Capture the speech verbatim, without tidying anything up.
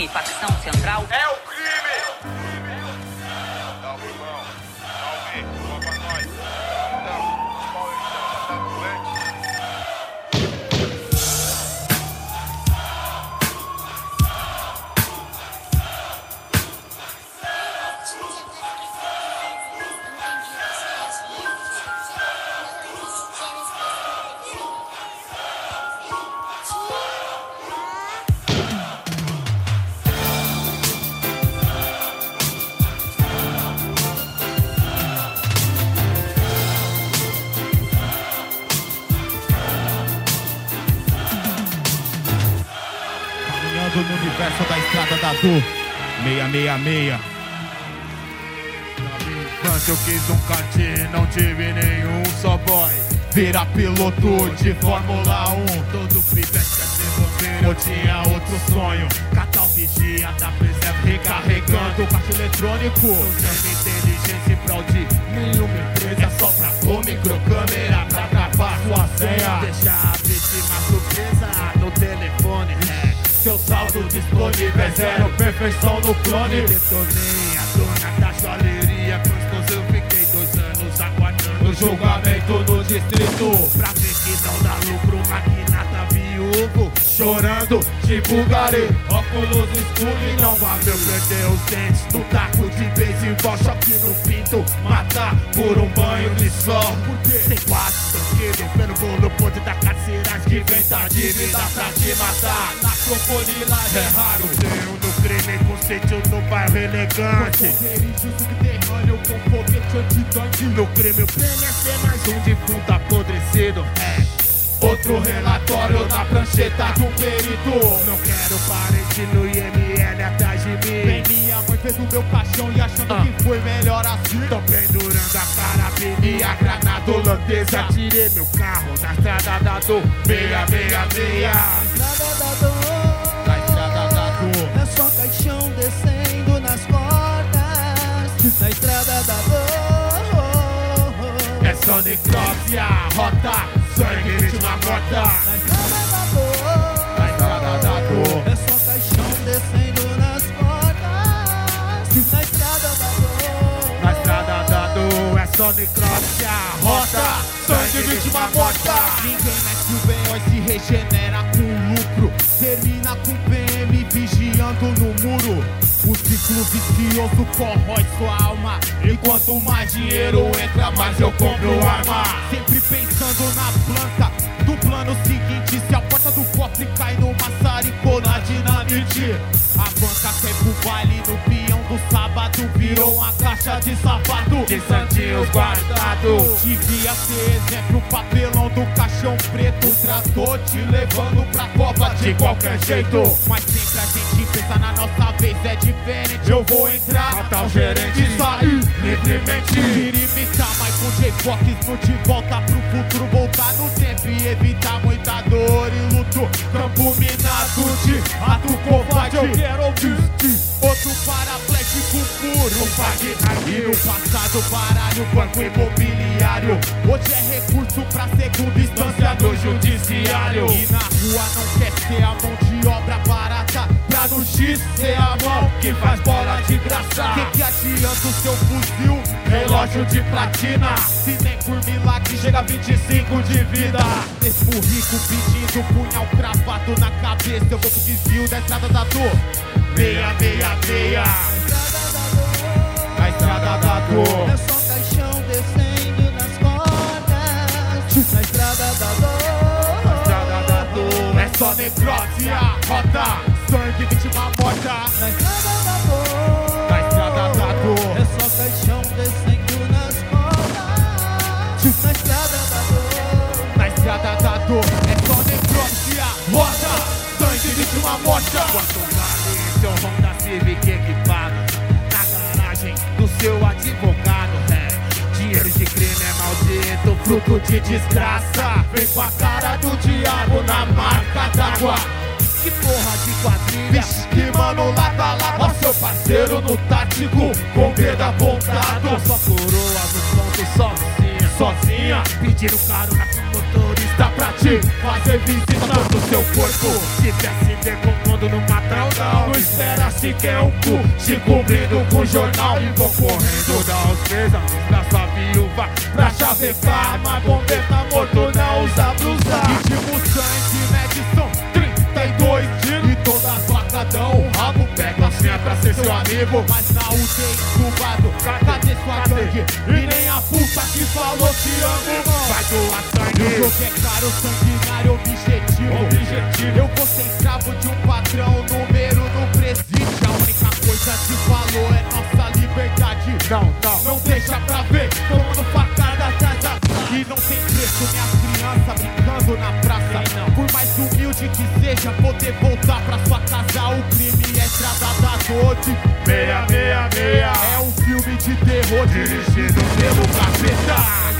crime, facção central. É o crime! Dá o irmão, dá alguém, coloca nós. Então, os paulistas já tá doente. No universo da estrada da dor, meia, meia, meia. Na minha infância eu quis um kart, não tive nenhum, só boy. Virar piloto de Fórmula um. Todo pivete quer ser bombeiro, eu tinha outro sonho. Catar o vigia da preserva, recarregando o caixa eletrônico. Usando inteligência em prol de nenhuma empresa, só pra pôr microcâmera pra gravar sua senha. Deixar a vítima surpresa no telefone, é. Seu saldo disponível é zero, perfeição no clone. Detonei a dona da joalheria, gostoso eu fiquei dois anos aguardando o julgamento no distrito. Pra ver que não dá lucro, maquinata viúvo, chorando de Bulgari. Óculos escuros e não valeu perder os dentes no taco de beisebol. Choque no pinto, matar por um banho de sol. Tem quatro tranquilo pelo bolo podre da carceragem que vem da dívida pra te matar. Na crocodilagem é raro. Tenho no crime conceito no bairro elegante. Injusto subterrâneo com foguete antitanque. No crime o prêmio é ser mais um defunto apodrecido. É. Outro relatório na prancheta do perito. Não quero parente no I M L atrás de mim. Bem, minha mãe fez o meu caixão e achando ah. que foi melhor assim. Tô pendurando a carabina e a granada holandesa. Tirei meu carro na estrada da dor. Meia, meia, meia. Na estrada da dor. Na estrada da dor. É só caixão descendo nas cordas. Na estrada da dor. É só necrópsia, rota, sangue, vítima morta. Na estrada da dor. Na estrada da dor. É só caixão descendo nas cordas. Na estrada da dor. Na estrada da dor. É só necrópsia, rota, sangue, vítima morta. Ninguém mete o bem, se regenera com lucro. Termina com P M vigiando no muro. O ciclo vicioso corrói sua alma. E quanto mais dinheiro entra, mais eu compro arma. Sempre pensando na planta do plano seguinte. Se a porta do cofre cai no maçarico na dinamite. A banca quer pro baile no peão do sábado. Virou uma caixa de sapato de santinhos guardado. Devia ser exemplo, papelão do caixão preto. O trator te levando pra copa de qualquer jeito. Mas sempre a gente pensa na nossa vez, é diferente. Eu vou entrar, matar o gerente e sair livremente. Ir imitar, mas com J-Fox não te volta pro futuro. Voltar no tempo e evitar muita dor e luto. Campo minado de ato covarde. Eu quero ouvir outro paraplégico puro. Pague E no passado baralho, banco imobiliário. Hoje é recurso pra segunda instância do judiciário. E na rua não quer ser a mão de obra barata. Pra no X ser a mão que faz bola de graça. Que que adianta o seu fuzil, relógio de platina, se nem por milagre chega a vinte e cinco de vida. Mesmo rico pedindo punhal cravado na cabeça. Eu vou pro desvio da estrada da dor. Meia, meia, meia. Na estrada da dor. Na estrada da dor. É só caixão descendo nas cordas. Na estrada da dor. Na estrada da dor. É só necrópsia, rota, sangue, vítima morta. Na estrada da dor. Na estrada da dor. É só caixão descendo nas cordas. Na estrada da dor. Na estrada da dor. É só necrópsia, rota, sangue, vítima morta. Quanto vale seu Honda Civic equipado na garagem do seu advogado? É. Dinheiro de crime é maldito, fruto de desgraça. Vem com a cara do diabo na marca d'água. Que porra de quadrilha, vixe, que mano lado a lado. Ó seu parceiro no tático, com o dedo apontado. Só coroa no ponto sozinha, sozinha. Pediram carona pro motorista pista pra te fazer visita todo o seu corpo. Se desce decompondo no matrão, não, não espera sequer um cu. Se cobrindo com jornal e vou correndo da hospeda pra sua viúva pra chavecar. Mas bombeta morto não usa blusa. Ritmo sangue, Madison, trinta e dois tiros e todas as facas dão um rabo. Pega a senha pra ser seu amigo, mas na U T I entubado, cadê sua gangue? E nem a puta que falou te amo. vai doar sangue. O jogo é caro, sanguinário, objetivo. Objetivo. Eu vou ser escravo de um patrão, número no presídio. A única coisa de valor é nossa liberdade. Não, não, Não deixa pra ver, tomando facada atrás da praça. E não tem preço, minhas crianças brincando na praça. Por mais humilde que seja, poder voltar pra sua casa. O crime é estrada da noite. meia, meia, meia. É um filme de terror Dirigido pelo capeta.